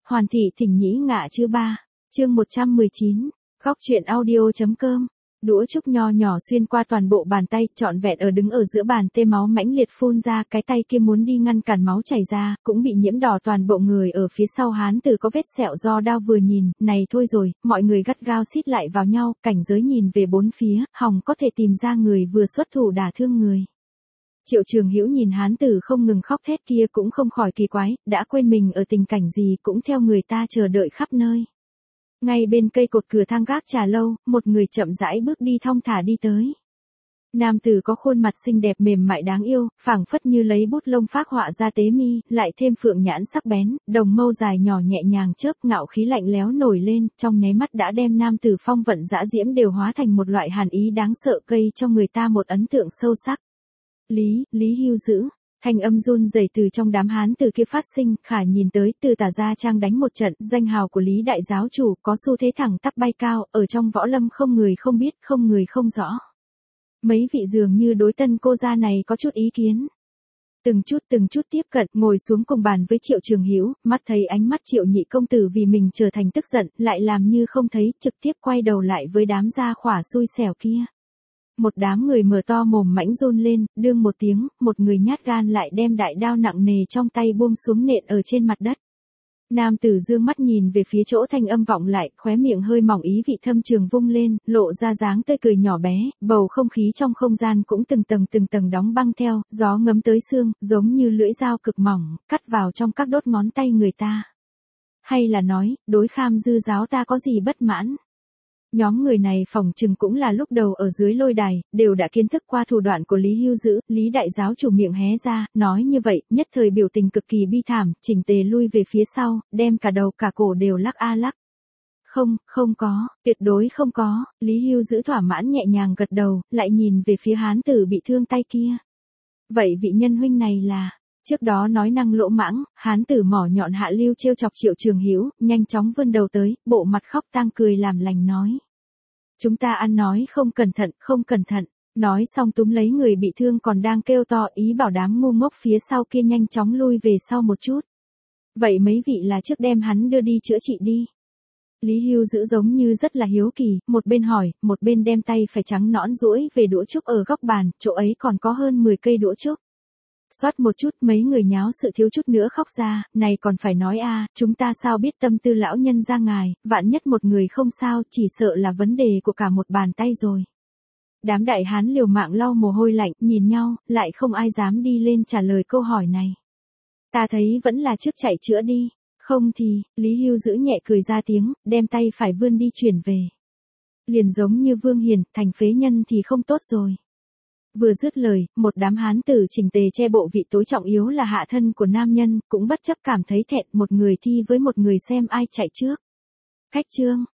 Hoàn thị thỉnh nhĩ ngạ chư ba. Chương 119. Góc truyện audio.com. Đũa trúc nho nhỏ xuyên qua toàn bộ bàn tay, trọn vẹn đứng ở giữa bàn tê, máu mãnh liệt phun ra, cái tay kia muốn đi ngăn cản máu chảy ra, cũng bị nhiễm đỏ toàn bộ người. Ở phía sau hán tử có vết sẹo do đao, vừa nhìn, này thôi rồi, mọi người gắt gao xít lại vào nhau, cảnh giới nhìn về bốn phía, hòng có thể tìm ra người vừa xuất thủ đả thương người. Triệu Trường Hữu nhìn hán tử không ngừng khóc thét kia cũng không khỏi kỳ quái, đã quên mình ở tình cảnh gì, cũng theo người ta chờ đợi khắp nơi. Ngay bên cây cột cửa thang gác trà lâu, một người chậm rãi bước đi thong thả đi tới. Nam tử có khuôn mặt xinh đẹp mềm mại đáng yêu, phảng phất như lấy bút lông phác họa ra tế mi, lại thêm phượng nhãn sắc bén, đồng mâu dài nhỏ nhẹ nhàng chớp, ngạo khí lạnh lẽo nổi lên, trong nháy mắt đã đem nam tử phong vận dã diễm đều hóa thành một loại hàn ý đáng sợ, gây cho người ta một ấn tượng sâu sắc. Lý Hưu Dữ. Thanh âm run rẩy từ trong đám hán tử kia phát sinh, Khả nhìn tới, từ Tả gia trang đánh một trận, danh hào của Lý đại giáo chủ có xu thế thẳng tắp bay cao, ở trong võ lâm không người không biết, không người không rõ. Mấy vị dường như đối tân cô gia này có chút ý kiến. Từng chút tiếp cận, ngồi xuống cùng bàn với Triệu Trường Hữu, mắt thấy ánh mắt Triệu nhị công tử vì mình trở thành tức giận, lại làm như không thấy, trực tiếp quay đầu lại với đám gia khỏa xui xẻo kia. Một đám người mở to mồm mãnh run lên, đương một tiếng, một người nhát gan lại đem đại đao nặng nề trong tay buông xuống nện ở trên mặt đất. Nam tử dương mắt nhìn về phía chỗ thanh âm vọng lại, khóe miệng hơi mỏng ý vị thâm trường vung lên, lộ ra dáng tươi cười nhỏ bé, bầu không khí trong không gian cũng từng tầng đóng băng theo, gió ngấm tới xương, giống như lưỡi dao cực mỏng, cắt vào trong các đốt ngón tay người ta. Hay là nói, đối Kham Dư giáo ta có gì bất mãn? Nhóm người này phỏng chừng cũng là lúc đầu ở dưới lôi đài, đều đã kiến thức qua thủ đoạn của Lý Hưu Dữ. Lý đại giáo chủ miệng hé ra, nói như vậy, nhất thời biểu tình cực kỳ bi thảm, chỉnh tề lui về phía sau, đem cả đầu cả cổ đều lắc a lắc. Không có, tuyệt đối không có. Lý Hưu Dữ thỏa mãn nhẹ nhàng gật đầu, lại nhìn về phía hán tử bị thương tay kia. Vậy vị nhân huynh này là... Trước đó nói năng lỗ mãng, hán tử mỏ nhọn hạ lưu trêu chọc Triệu Trường Hữu, nhanh chóng vươn đầu tới, bộ mặt khóc tang cười làm lành nói. Chúng ta ăn nói không cẩn thận, nói xong túm lấy người bị thương còn đang kêu to, ý bảo đám ngu ngốc phía sau kia nhanh chóng lui về sau một chút. Vậy mấy vị là trước đem hắn đưa đi chữa trị đi. Lý Hưu Dữ giống như rất là hiếu kỳ, một bên hỏi, một bên đem tay phải trắng nõn duỗi về đũa trúc ở góc bàn, chỗ ấy còn có hơn 10 cây đũa trúc. Xoát một chút, mấy người nháo sự thiếu chút nữa khóc ra, này còn phải nói chúng ta sao biết tâm tư lão nhân ra ngài, vạn nhất một người không sao, chỉ sợ là vấn đề của cả một bàn tay rồi. Đám đại hán liều mạng lau mồ hôi lạnh, nhìn nhau, lại không ai dám đi lên trả lời câu hỏi này. Ta thấy vẫn là trước chạy chữa đi, không thì, Lý Hưu Dữ nhẹ cười ra tiếng, đem tay phải vươn đi chuyển về. Liền giống như Vương Hiền, thành phế nhân thì không tốt rồi. Vừa dứt lời, một đám hán tử chỉnh tề che bộ vị tối trọng yếu là hạ thân của nam nhân, cũng bất chấp cảm thấy thẹn, một người thi với một người xem ai chạy trước. Khách trương,